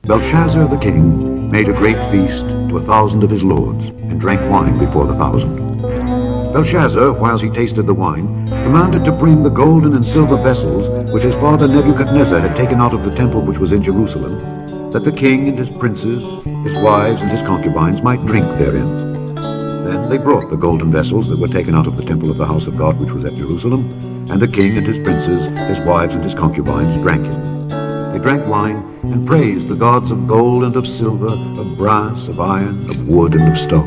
Belshazzar the king made a great feast to 1,000 of his lords, and drank wine before the 1,000. Belshazzar, whilst he tasted the wine, commanded to bring the golden and silver vessels which his father Nebuchadnezzar had taken out of the temple which was in Jerusalem, that the king and his princes, his wives and his concubines might drink therein. Then they brought the golden vessels that were taken out of the temple of the house of God which was at Jerusalem, and the king and his princes, his wives and his concubines drank it. They drank wine and praised the gods of gold and of silver, of brass, of iron, of wood, and of stone.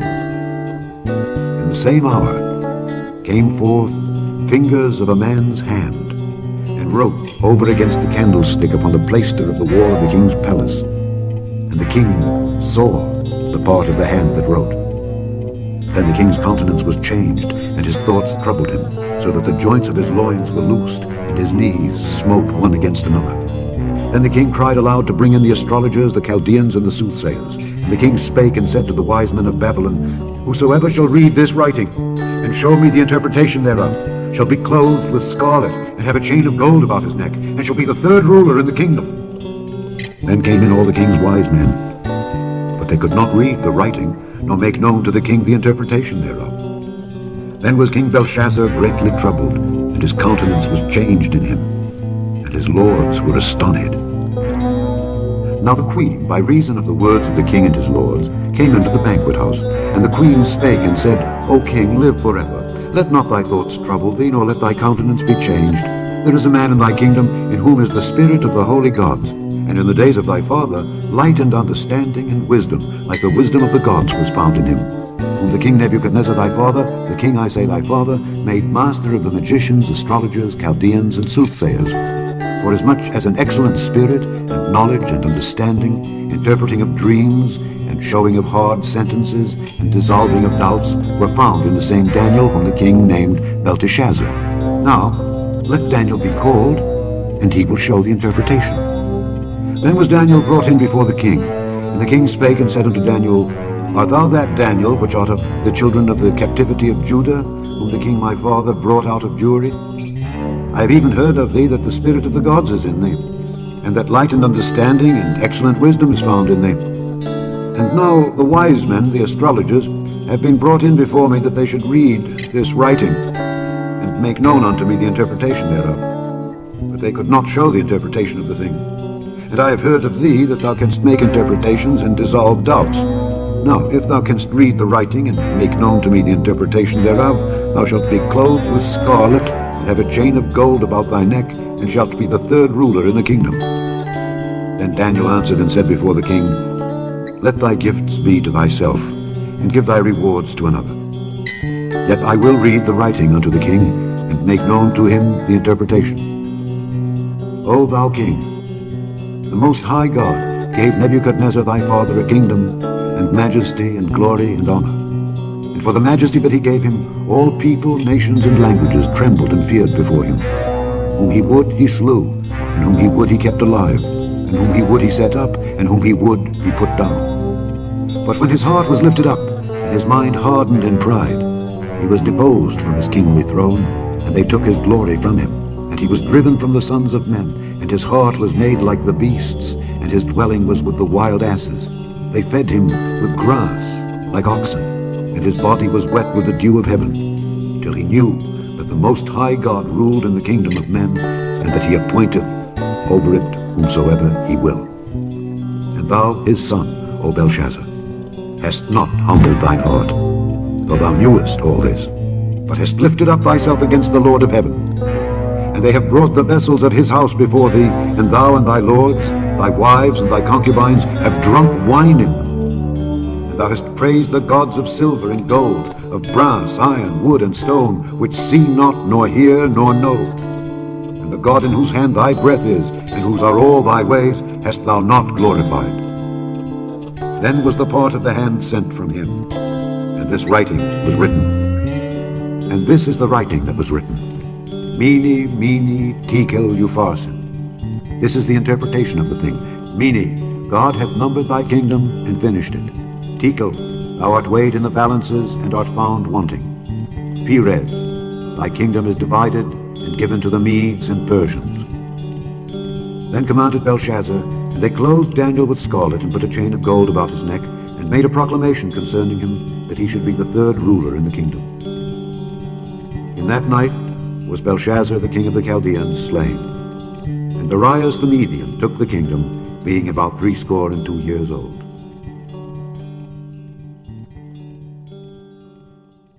In the same hour came forth fingers of a man's hand, and wrote over against the candlestick upon the plaister of the wall of the king's palace. And the king saw the part of the hand that wrote. Then the king's countenance was changed, and his thoughts troubled him, so that the joints of his loins were loosed, and his knees smote one against another. Then the king cried aloud to bring in the astrologers, the Chaldeans, and the soothsayers. And the king spake and said to the wise men of Babylon, Whosoever shall read this writing, and show me the interpretation thereof, shall be clothed with scarlet, and have a chain of gold about his neck, and shall be the third ruler in the kingdom. Then came in all the king's wise men, but they could not read the writing, nor make known to the king the interpretation thereof. Then was King Belshazzar greatly troubled, and his countenance was changed in him, and his lords were astonished. Now the queen, by reason of the words of the king and his lords, came into the banquet house. And the queen spake and said, O king, live forever. Let not thy thoughts trouble thee, nor let thy countenance be changed. There is a man in thy kingdom, in whom is the spirit of the holy gods. And in the days of thy father, light and understanding and wisdom, like the wisdom of the gods, was found in him. Whom the king Nebuchadnezzar thy father, the king, I say, thy father, made master of the magicians, astrologers, Chaldeans, and soothsayers. Forasmuch as an excellent spirit, and knowledge and understanding, interpreting of dreams, and showing of hard sentences, and dissolving of doubts, were found in the same Daniel, whom the king named Belteshazzar. Now, let Daniel be called, and he will show the interpretation. Then was Daniel brought in before the king. And the king spake and said unto Daniel, Art thou that Daniel, which art of the children of the captivity of Judah, whom the king my father brought out of Jewry? I have even heard of thee that the spirit of the gods is in thee, and that light and understanding and excellent wisdom is found in thee. And now the wise men, the astrologers, have been brought in before me that they should read this writing, and make known unto me the interpretation thereof. But they could not show the interpretation of the thing. And I have heard of thee that thou canst make interpretations and dissolve doubts. Now, if thou canst read the writing and make known to me the interpretation thereof, thou shalt be clothed with scarlet, and have a chain of gold about thy neck, and shalt be the third ruler in the kingdom. Then Daniel answered and said before the king, Let thy gifts be to thyself, and give thy rewards to another. Yet I will read the writing unto the king, and make known to him the interpretation. O thou king, the Most High God gave Nebuchadnezzar thy father a kingdom, and majesty, and glory, and honor. And for the majesty that he gave him, all people, nations, and languages trembled and feared before him. Whom he would, he slew, and whom he would, he kept alive, and whom he would, he set up, and whom he would, he put down. But when his heart was lifted up, and his mind hardened in pride, he was deposed from his kingly throne, and they took his glory from him. And he was driven from the sons of men, and his heart was made like the beasts, and his dwelling was with the wild asses. They fed him with grass, like oxen, and his body was wet with the dew of heaven, till he knew that the Most High God ruled in the kingdom of men, and that he appointeth over it whomsoever he will. And thou, his son, O Belshazzar, hast not humbled thine heart, though thou knewest all this, but hast lifted up thyself against the Lord of heaven. And they have brought the vessels of his house before thee, and thou and thy lords, thy wives and thy concubines, have drunk wine in them. And thou hast praised the gods of silver and gold, of brass, iron, wood, and stone, which see not, nor hear, nor know. And the God in whose hand thy breath is, and whose are all thy ways, hast thou not glorified. Then was the part of the hand sent from him, and this writing was written. And this is the writing that was written. Mene, mene, tekel, upharsin. This is the interpretation of the thing. Mene, God hath numbered thy kingdom and finished it. Tekel, thou art weighed in the balances and art found wanting. Peres, thy kingdom is divided and given to the Medes and Persians. Then commanded Belshazzar, And they clothed Daniel with scarlet, and put a chain of gold about his neck, and made a proclamation concerning him, that he should be the third ruler in the kingdom. In that night was Belshazzar the king of the Chaldeans slain, and Darius the Median took the kingdom, being about 62 years old.